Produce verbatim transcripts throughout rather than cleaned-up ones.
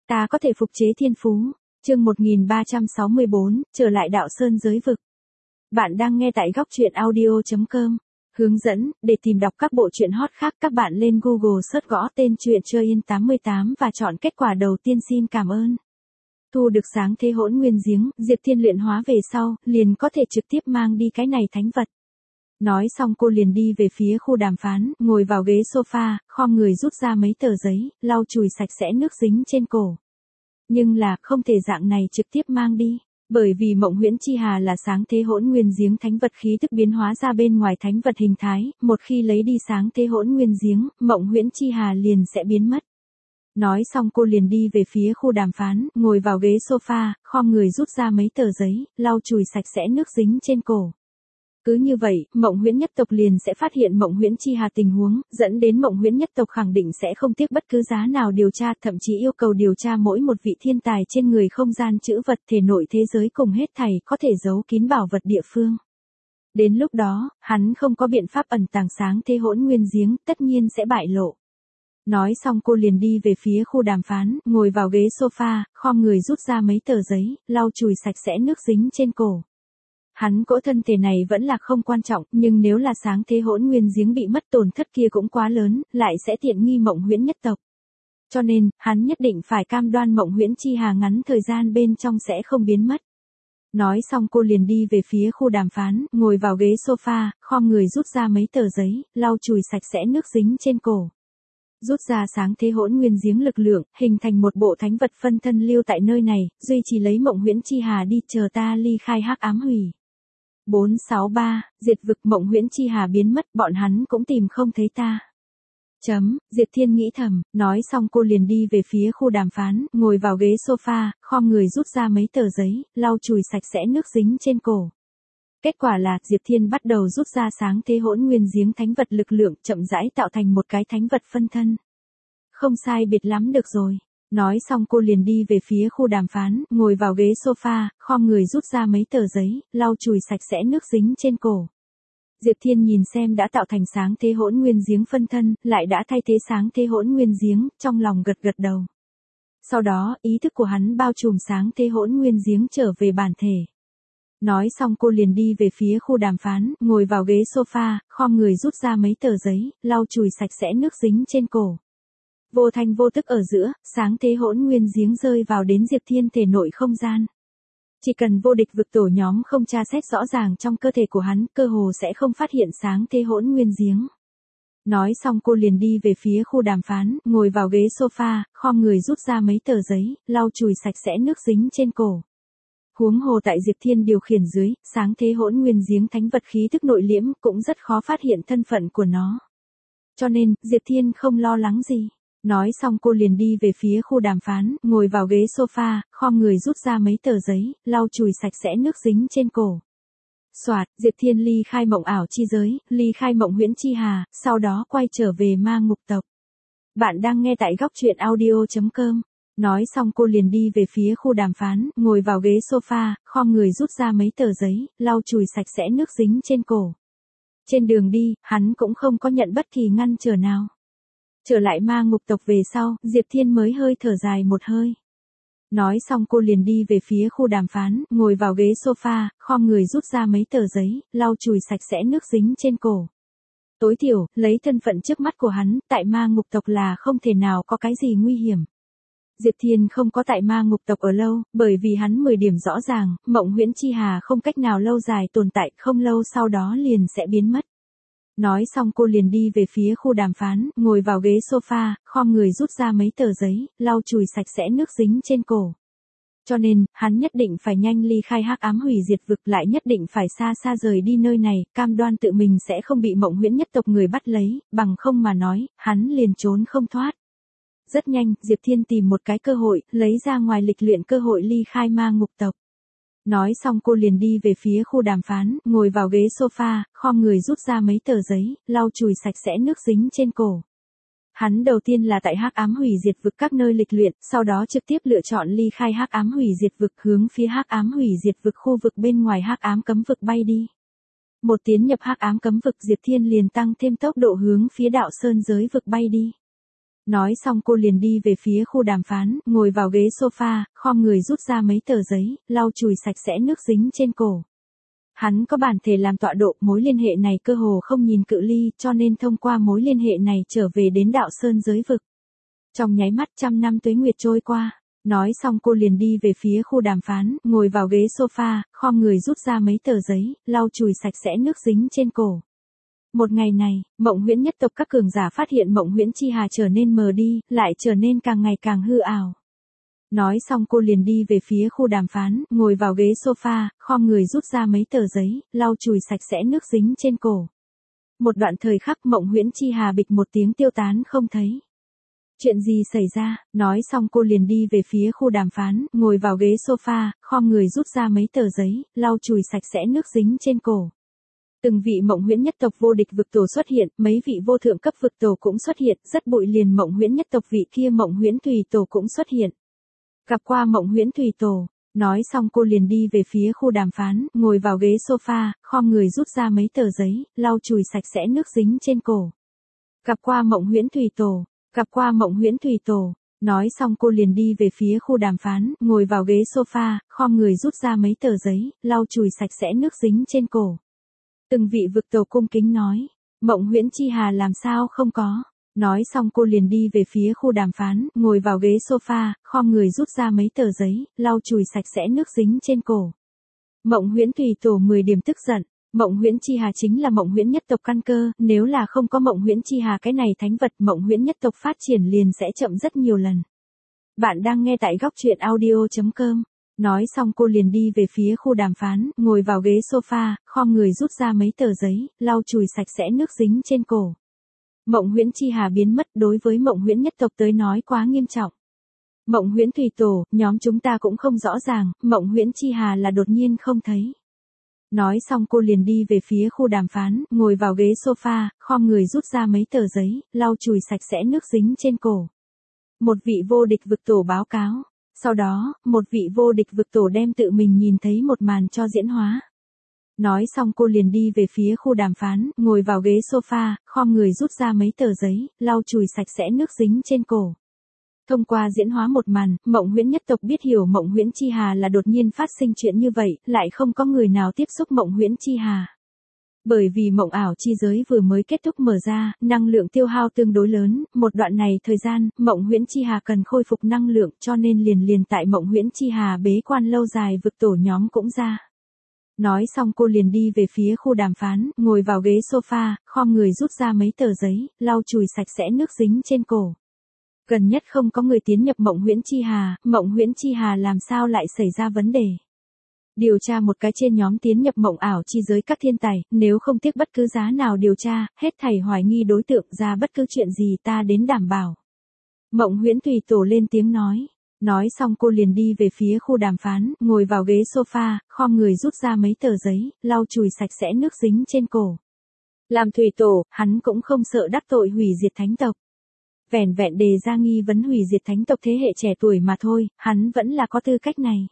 Ta có thể phục chế thiên phú. Chương một nghìn ba trăm sáu mươi bốn, trở lại đạo sơn giới vực. Bạn đang nghe tại góc truyện audio chấm com. Hướng dẫn, để tìm đọc các bộ truyện hot khác các bạn lên Google search gõ tên truyện Chơi Yên tám mươi tám và chọn kết quả đầu tiên. Xin cảm ơn. Thu được sáng thế hỗn nguyên giếng, Diệp Thiên luyện hóa về sau, liền có thể trực tiếp mang đi cái này thánh vật. Nói xong cô liền đi về phía khu đàm phán, ngồi vào ghế sofa, khom người rút ra mấy tờ giấy, lau chùi sạch sẽ nước dính trên cổ. Nhưng là, không thể dạng này trực tiếp mang đi. Bởi vì Mộng Huyễn Chi Hà là sáng thế hỗn nguyên giếng thánh vật khí tức biến hóa ra bên ngoài thánh vật hình thái, một khi lấy đi sáng thế hỗn nguyên giếng, Mộng Huyễn Chi Hà liền sẽ biến mất. Nói xong cô liền đi về phía khu đàm phán, ngồi vào ghế sofa, khom người rút ra mấy tờ giấy, lau chùi sạch sẽ nước dính trên cổ. Cứ như vậy, Mộng Huyễn nhất tộc liền sẽ phát hiện Mộng Huyễn Chi Hà tình huống, dẫn đến Mộng Huyễn nhất tộc khẳng định sẽ không tiếc bất cứ giá nào điều tra, thậm chí yêu cầu điều tra mỗi một vị thiên tài trên người không gian trữ vật thể nội thế giới cùng hết thảy có thể giấu kín bảo vật địa phương. Đến lúc đó, hắn không có biện pháp ẩn tàng sáng thế hỗn nguyên giếng, tất nhiên sẽ bại lộ. Nói xong cô liền đi về phía khu đàm phán, ngồi vào ghế sofa, khom người rút ra mấy tờ giấy, lau chùi sạch sẽ nước dính trên cổ. Hắn cỗ thân thể này vẫn là không quan trọng, nhưng nếu là sáng thế hỗn nguyên giếng bị mất tổn thất kia cũng quá lớn, lại sẽ tiện nghi Mộng Huyễn nhất tộc. Cho nên, hắn nhất định phải cam đoan Mộng Huyễn Chi Hà ngắn thời gian bên trong sẽ không biến mất. Nói xong cô liền đi về phía khu đàm phán, ngồi vào ghế sofa, khom người rút ra mấy tờ giấy, lau chùi sạch sẽ nước dính trên cổ. Rút ra sáng thế hỗn nguyên giếng lực lượng, hình thành một bộ thánh vật phân thân lưu tại nơi này, duy trì lấy Mộng Huyễn Chi Hà đi, chờ ta ly khai hắc ám hủy. bốn sáu ba, diệt vực. Mộng Huyễn Chi Hà biến mất, bọn hắn cũng tìm không thấy ta. Chấm, Diệp Thiên nghĩ thầm, nói xong cô liền đi về phía khu đàm phán, ngồi vào ghế sofa, khom người rút ra mấy tờ giấy, lau chùi sạch sẽ nước dính trên cổ. Kết quả là, Diệp Thiên bắt đầu rút ra sáng thế hỗn nguyên giếng thánh vật lực lượng, chậm rãi tạo thành một cái thánh vật phân thân. Không sai biệt lắm được rồi. Nói xong cô liền đi về phía khu đàm phán, ngồi vào ghế sofa, khom người rút ra mấy tờ giấy, lau chùi sạch sẽ nước dính trên cổ. Diệp Thiên nhìn xem đã tạo thành sáng thế hỗn nguyên giếng phân thân, lại đã thay thế sáng thế hỗn nguyên giếng, trong lòng gật gật đầu. Sau đó, ý thức của hắn bao trùm sáng thế hỗn nguyên giếng trở về bản thể. Nói xong cô liền đi về phía khu đàm phán, ngồi vào ghế sofa, khom người rút ra mấy tờ giấy, lau chùi sạch sẽ nước dính trên cổ. Vô thanh vô tức ở giữa, sáng thế hỗn nguyên giếng rơi vào đến Diệp Thiên thể nội không gian. Chỉ cần vô địch vực tổ nhóm không tra xét rõ ràng trong cơ thể của hắn, cơ hồ sẽ không phát hiện sáng thế hỗn nguyên giếng. Nói xong cô liền đi về phía khu đàm phán, ngồi vào ghế sofa, khom người rút ra mấy tờ giấy, lau chùi sạch sẽ nước dính trên cổ. Huống hồ tại Diệp Thiên điều khiển dưới, sáng thế hỗn nguyên giếng thánh vật khí tức nội liễm cũng rất khó phát hiện thân phận của nó. Cho nên, Diệp Thiên không lo lắng gì. Nói xong cô liền đi về phía khu đàm phán, ngồi vào ghế sofa, khom người rút ra mấy tờ giấy, lau chùi sạch sẽ nước dính trên cổ. Soạt, Diệp Thiên ly khai mộng ảo chi giới, ly khai Mộng Huyễn Chi Hà, sau đó quay trở về ma ngục tộc. Bạn đang nghe tại góc truyện audio chấm com. Nói xong cô liền đi về phía khu đàm phán, ngồi vào ghế sofa, khom người rút ra mấy tờ giấy, lau chùi sạch sẽ nước dính trên cổ. Trên đường đi, hắn cũng không có nhận bất kỳ ngăn trở nào. Trở lại ma ngục tộc về sau, Diệp Thiên mới hơi thở dài một hơi. Nói xong cô liền đi về phía khu đàm phán, ngồi vào ghế sofa, khom người rút ra mấy tờ giấy, lau chùi sạch sẽ nước dính trên cổ. Tối thiểu, lấy thân phận trước mắt của hắn, tại ma ngục tộc là không thể nào có cái gì nguy hiểm. Diệp Thiên không có tại ma ngục tộc ở lâu, bởi vì hắn mười điểm rõ ràng, Mộng Huyễn Chi Hà không cách nào lâu dài tồn tại, không lâu sau đó liền sẽ biến mất. Nói xong cô liền đi về phía khu đàm phán, ngồi vào ghế sofa, khom người rút ra mấy tờ giấy, lau chùi sạch sẽ nước dính trên cổ. Cho nên, hắn nhất định phải nhanh ly khai hắc ám hủy diệt vực, lại nhất định phải xa xa rời đi nơi này, cam đoan tự mình sẽ không bị Mộng Huyễn nhất tộc người bắt lấy, bằng không mà nói, hắn liền trốn không thoát. Rất nhanh, Diệp Thiên tìm một cái cơ hội, lấy ra ngoài lịch luyện cơ hội ly khai ma ngục tộc. Nói xong cô liền đi về phía khu đàm phán, ngồi vào ghế sofa, khom người rút ra mấy tờ giấy, lau chùi sạch sẽ nước dính trên cổ. Hắn đầu tiên là tại hắc ám hủy diệt vực các nơi lịch luyện, sau đó trực tiếp lựa chọn ly khai hắc ám hủy diệt vực hướng phía hắc ám hủy diệt vực khu vực bên ngoài hắc ám cấm vực bay đi. Một tiến nhập hắc ám cấm vực Diệp Thiên liền tăng thêm tốc độ hướng phía đạo sơn giới vực bay đi. Nói xong cô liền đi về phía khu đàm phán, ngồi vào ghế sofa, khom người rút ra mấy tờ giấy, lau chùi sạch sẽ nước dính trên cổ. Hắn có bản thể làm tọa độ, mối liên hệ này cơ hồ không nhìn cự ly, cho nên thông qua mối liên hệ này trở về đến đạo sơn giới vực. Trong nháy mắt trăm năm tuế nguyệt trôi qua, nói xong cô liền đi về phía khu đàm phán, ngồi vào ghế sofa, khom người rút ra mấy tờ giấy, lau chùi sạch sẽ nước dính trên cổ. Một ngày này, Mộng Huyễn nhất tộc các cường giả phát hiện Mộng Huyễn Chi Hà trở nên mờ đi, lại trở nên càng ngày càng hư ảo. Nói xong cô liền đi về phía khu đàm phán, ngồi vào ghế sofa, khom người rút ra mấy tờ giấy, lau chùi sạch sẽ nước dính trên cổ. Một đoạn thời khắc Mộng Huyễn Chi Hà bịch một tiếng tiêu tán không thấy. Chuyện gì xảy ra? Nói xong cô liền đi về phía khu đàm phán, ngồi vào ghế sofa, khom người rút ra mấy tờ giấy, lau chùi sạch sẽ nước dính trên cổ. Từng vị Mộng Huyễn nhất tộc vô địch vực tổ xuất hiện, mấy vị vô thượng cấp vực tổ cũng xuất hiện, rất bụi liền Mộng Huyễn nhất tộc vị kia Mộng Huyễn Thủy Tổ cũng xuất hiện. Gặp qua Mộng Huyễn Thủy Tổ, nói xong cô liền đi về phía khu đàm phán, ngồi vào ghế sofa, khom người rút ra mấy tờ giấy, lau chùi sạch sẽ nước dính trên cổ. Gặp qua Mộng Huyễn Thủy Tổ, gặp qua Mộng Huyễn Thủy Tổ, nói xong cô liền đi về phía khu đàm phán, ngồi vào ghế sofa, khom người rút ra mấy tờ giấy, lau chùi sạch sẽ nước dính trên cổ. Từng vị vực tổ cung kính nói, Mộng Huyễn Chi Hà làm sao không có. Nói xong cô liền đi về phía khu đàm phán, ngồi vào ghế sofa, khom người rút ra mấy tờ giấy, lau chùi sạch sẽ nước dính trên cổ. Mộng Huyễn Thủy Tổ mười điểm tức giận, Mộng Huyễn Chi Hà chính là Mộng Huyễn nhất tộc căn cơ, nếu là không có Mộng Huyễn Chi Hà cái này thánh vật, Mộng Huyễn nhất tộc phát triển liền sẽ chậm rất nhiều lần. Bạn đang nghe tại góc truyện audio chấm com. Nói xong cô liền đi về phía khu đàm phán, ngồi vào ghế sofa, khom người rút ra mấy tờ giấy, lau chùi sạch sẽ nước dính trên cổ. Mộng Huyễn Chi Hà biến mất đối với Mộng Huyễn nhất tộc tới nói quá nghiêm trọng. Mộng Huyễn Thủy Tổ, nhóm chúng ta cũng không rõ ràng, Mộng Huyễn Chi Hà là đột nhiên không thấy. Nói xong cô liền đi về phía khu đàm phán, ngồi vào ghế sofa, khom người rút ra mấy tờ giấy, lau chùi sạch sẽ nước dính trên cổ. Một vị vô địch vực tổ báo cáo. Sau đó, một vị vô địch vực tổ đem tự mình nhìn thấy một màn cho diễn hóa. Nói xong cô liền đi về phía khu đàm phán, ngồi vào ghế sofa, khom người rút ra mấy tờ giấy, lau chùi sạch sẽ nước dính trên cổ. Thông qua diễn hóa một màn, Mộng Huyễn nhất tộc biết hiểu Mộng Huyễn Chi Hà là đột nhiên phát sinh chuyện như vậy, lại không có người nào tiếp xúc Mộng Huyễn Chi Hà. Bởi vì mộng ảo chi giới vừa mới kết thúc mở ra, năng lượng tiêu hao tương đối lớn, một đoạn này thời gian, Mộng Huyễn Chi Hà cần khôi phục năng lượng cho nên liền liền tại Mộng Huyễn Chi Hà bế quan lâu dài vực tổ nhóm cũng ra. Nói xong cô liền đi về phía khu đàm phán, ngồi vào ghế sofa, khom người rút ra mấy tờ giấy, lau chùi sạch sẽ nước dính trên cổ. Gần nhất không có người tiến nhập Mộng Huyễn Chi Hà, Mộng Huyễn Chi Hà làm sao lại xảy ra vấn đề. Điều tra một cái trên nhóm tiến nhập mộng ảo chi giới các thiên tài, nếu không tiếc bất cứ giá nào điều tra, hết thảy hoài nghi đối tượng ra bất cứ chuyện gì ta đến đảm bảo. Mộng Huyễn Thủy Tổ lên tiếng nói. Nói xong cô liền đi về phía khu đàm phán, ngồi vào ghế sofa, khom người rút ra mấy tờ giấy, lau chùi sạch sẽ nước dính trên cổ. Làm Thủy Tổ, hắn cũng không sợ đắc tội hủy diệt thánh tộc. Vẻn vẹn đề ra nghi vấn hủy diệt thánh tộc thế hệ trẻ tuổi mà thôi, hắn vẫn là có tư cách này.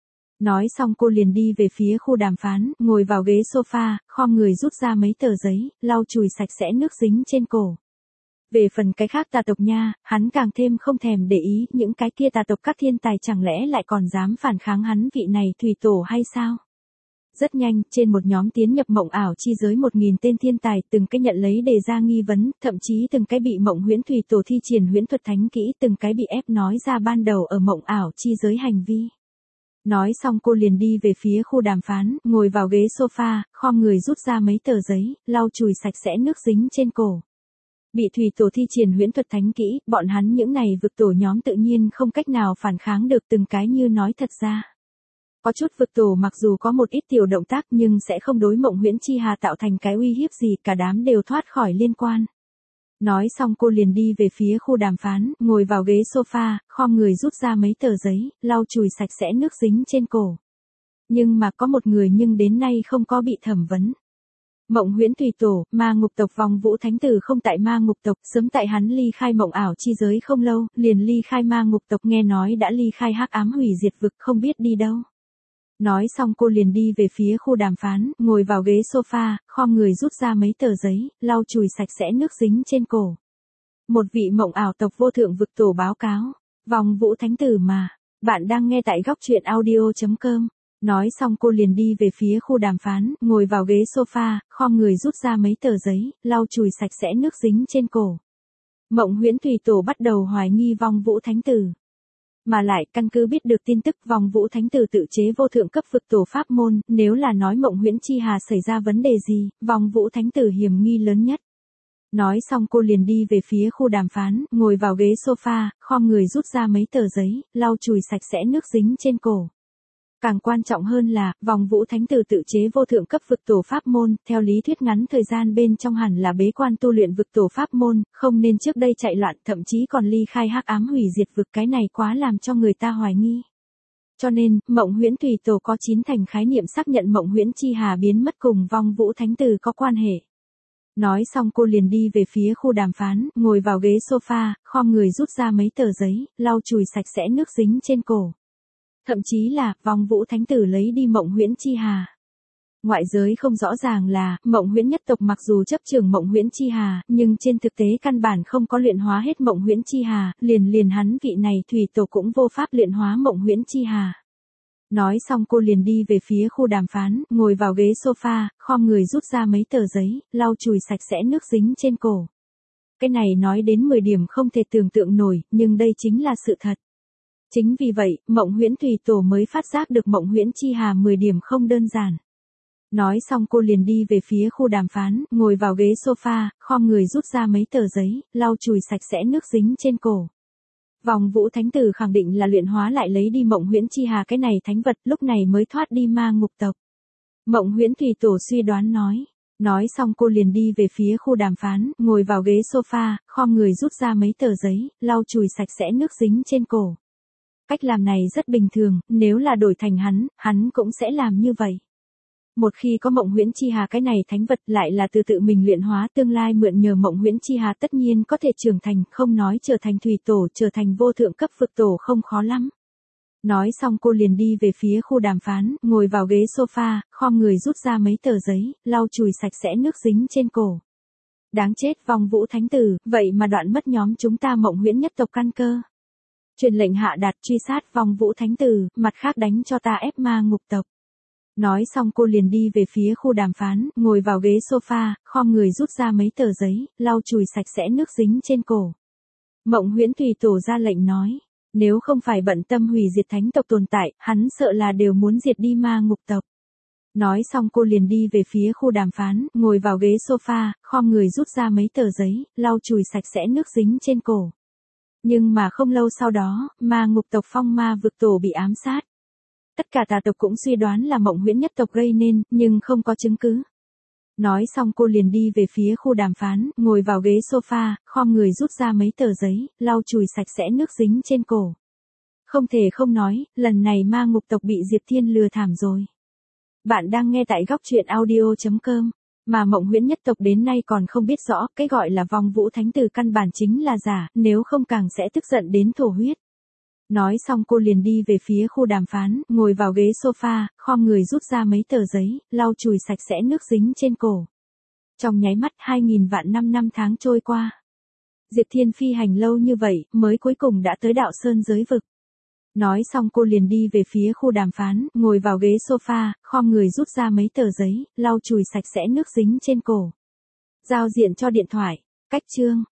Nói xong cô liền đi về phía khu đàm phán, ngồi vào ghế sofa, khom người rút ra mấy tờ giấy, lau chùi sạch sẽ nước dính trên cổ. Về phần cái khác tà tộc nha, hắn càng thêm không thèm để ý, những cái kia tà tộc các thiên tài chẳng lẽ lại còn dám phản kháng hắn vị này Thủy Tổ hay sao? Rất nhanh, trên một nhóm tiến nhập mộng ảo chi giới một nghìn tên thiên tài, từng cái nhận lấy đề ra nghi vấn, thậm chí từng cái bị Mộng Huyễn Thủy Tổ thi triển huyễn thuật thánh kỹ, từng cái bị ép nói ra ban đầu ở mộng ảo chi giới hành vi. Nói xong cô liền đi về phía khu đàm phán, ngồi vào ghế sofa, khom người rút ra mấy tờ giấy, lau chùi sạch sẽ nước dính trên cổ. Bị Thủy Tổ thi triển huyễn thuật thánh kỹ, bọn hắn những này vực tổ nhóm tự nhiên không cách nào phản kháng được, từng cái như nói thật ra. Có chút vực tổ mặc dù có một ít tiểu động tác nhưng sẽ không đối Mộng Huyễn Chi Hà tạo thành cái uy hiếp gì, cả đám đều thoát khỏi liên quan. Nói xong cô liền đi về phía khu đàm phán, ngồi vào ghế sofa, khom người rút ra mấy tờ giấy, lau chùi sạch sẽ nước dính trên cổ. Nhưng mà có một người nhưng đến nay không có bị thẩm vấn. Mộng Huyễn Thủy Tổ, ma ngục tộc Vong Vũ Thánh Tử không tại ma ngục tộc, sớm tại hắn ly khai mộng ảo chi giới không lâu, liền ly khai ma ngục tộc, nghe nói đã ly khai hắc ám hủy diệt vực, không biết đi đâu. Nói xong cô liền đi về phía khu đàm phán, ngồi vào ghế sofa, khom người rút ra mấy tờ giấy, lau chùi sạch sẽ nước dính trên cổ. Một vị mộng ảo tộc vô thượng vực tổ báo cáo. Vòng Vũ Thánh Tử mà. Bạn đang nghe tại góc truyện audio.com. Nói xong cô liền đi về phía khu đàm phán, ngồi vào ghế sofa, khom người rút ra mấy tờ giấy, lau chùi sạch sẽ nước dính trên cổ. Mộng Huyễn Thủy Tổ bắt đầu hoài nghi Vong Vũ Thánh Tử. Mà lại, căn cứ biết được tin tức Vong Vũ Thánh Tử tự chế vô thượng cấp vực tổ pháp môn, nếu là nói Mộng Huyễn Chi Hà xảy ra vấn đề gì, Vong Vũ Thánh Tử hiểm nghi lớn nhất. Nói xong cô liền đi về phía khu đàm phán, ngồi vào ghế sofa, khom người rút ra mấy tờ giấy, lau chùi sạch sẽ nước dính trên cổ. Càng quan trọng hơn là, Vong Vũ Thánh Tử tự chế vô thượng cấp vực tổ pháp môn, theo lý thuyết ngắn thời gian bên trong hẳn là bế quan tu luyện vực tổ pháp môn, không nên trước đây chạy loạn, thậm chí còn ly khai hắc ám hủy diệt vực, cái này quá làm cho người ta hoài nghi. Cho nên, Mộng Huyễn Thủy Tổ có chín thành khái niệm xác nhận Mộng Huyễn Chi Hà biến mất cùng Vong Vũ Thánh Tử có quan hệ. Nói xong cô liền đi về phía khu đàm phán, ngồi vào ghế sofa, khom người rút ra mấy tờ giấy, lau chùi sạch sẽ nước dính trên cổ. Thậm chí là, Vong Vũ Thánh Tử lấy đi Mộng Huyễn Chi Hà. Ngoại giới không rõ ràng là, Mộng Huyễn nhất tộc mặc dù chấp trường Mộng Huyễn Chi Hà, nhưng trên thực tế căn bản không có luyện hóa hết Mộng Huyễn Chi Hà, liền liền hắn vị này Thủy Tổ cũng vô pháp luyện hóa Mộng Huyễn Chi Hà. Nói xong cô liền đi về phía khu đàm phán, ngồi vào ghế sofa, khom người rút ra mấy tờ giấy, lau chùi sạch sẽ nước dính trên cổ. Cái này nói đến mười điểm không thể tưởng tượng nổi, nhưng đây chính là sự thật. Chính vì vậy, Mộng Huyễn Thủy Tổ mới phát giác được Mộng Huyễn Chi Hà mười điểm không đơn giản. Nói xong cô liền đi về phía khu đàm phán, ngồi vào ghế sofa, khom người rút ra mấy tờ giấy, lau chùi sạch sẽ nước dính trên cổ. Vong Vũ Thánh Tử khẳng định là luyện hóa lại lấy đi Mộng Huyễn Chi Hà cái này thánh vật, lúc này mới thoát đi ma ngục tộc. Mộng Huyễn Thủy Tổ suy đoán nói. Nói xong cô liền đi về phía khu đàm phán, ngồi vào ghế sofa, khom người rút ra mấy tờ giấy, lau chùi sạch sẽ nước dính trên cổ. Cách làm này rất bình thường, nếu là đổi thành hắn, hắn cũng sẽ làm như vậy. Một khi có Mộng Huyễn Chi Hà cái này thánh vật lại là từ tự mình luyện hóa, tương lai mượn nhờ Mộng Huyễn Chi Hà tất nhiên có thể trưởng thành, không nói trở thành Thủy Tổ, trở thành vô thượng cấp vực tổ không khó lắm. Nói xong cô liền đi về phía khu đàm phán, ngồi vào ghế sofa, khom người rút ra mấy tờ giấy, lau chùi sạch sẽ nước dính trên cổ. Đáng chết Vong Vũ Thánh Tử, vậy mà đoạn mất nhóm chúng ta Mộng Huyễn nhất tộc căn cơ. Truyền lệnh hạ đạt truy sát Vong Vũ Thánh Tử, mặt khác đánh cho ta ép ma ngục tộc. Nói xong cô liền đi về phía khu đàm phán, ngồi vào ghế sofa, khom người rút ra mấy tờ giấy, lau chùi sạch sẽ nước dính trên cổ. Mộng Huyễn Thủy Tổ ra lệnh nói, nếu không phải bận tâm hủy diệt thánh tộc tồn tại, hắn sợ là đều muốn diệt đi ma ngục tộc. Nói xong cô liền đi về phía khu đàm phán, ngồi vào ghế sofa, khom người rút ra mấy tờ giấy, lau chùi sạch sẽ nước dính trên cổ. Nhưng mà không lâu sau đó, ma ngục tộc Phong Ma vực tổ bị ám sát. Tất cả tà tộc cũng suy đoán là Mộng Huyễn nhất tộc gây nên, nhưng không có chứng cứ. Nói xong cô liền đi về phía khu đàm phán, ngồi vào ghế sofa, khom người rút ra mấy tờ giấy, lau chùi sạch sẽ nước dính trên cổ. Không thể không nói, lần này ma ngục tộc bị Diệp Thiên lừa thảm rồi. Bạn đang nghe tại góc truyện audio.com. Mà Mộng Huyễn nhất tộc đến nay còn không biết rõ, cái gọi là Vong Vũ Thánh Tử căn bản chính là giả, nếu không càng sẽ tức giận đến thổ huyết. Nói xong cô liền đi về phía khu đàm phán, ngồi vào ghế sofa, khom người rút ra mấy tờ giấy, lau chùi sạch sẽ nước dính trên cổ. Trong nháy mắt hai nghìn vạn năm năm tháng trôi qua. Diệp Thiên phi hành lâu như vậy, mới cuối cùng đã tới đạo sơn giới vực. Nói xong cô liền đi về phía khu đàm phán, ngồi vào ghế sofa, khom người rút ra mấy tờ giấy, lau chùi sạch sẽ nước dính trên cổ. Giao diện cho điện thoại, cách chương.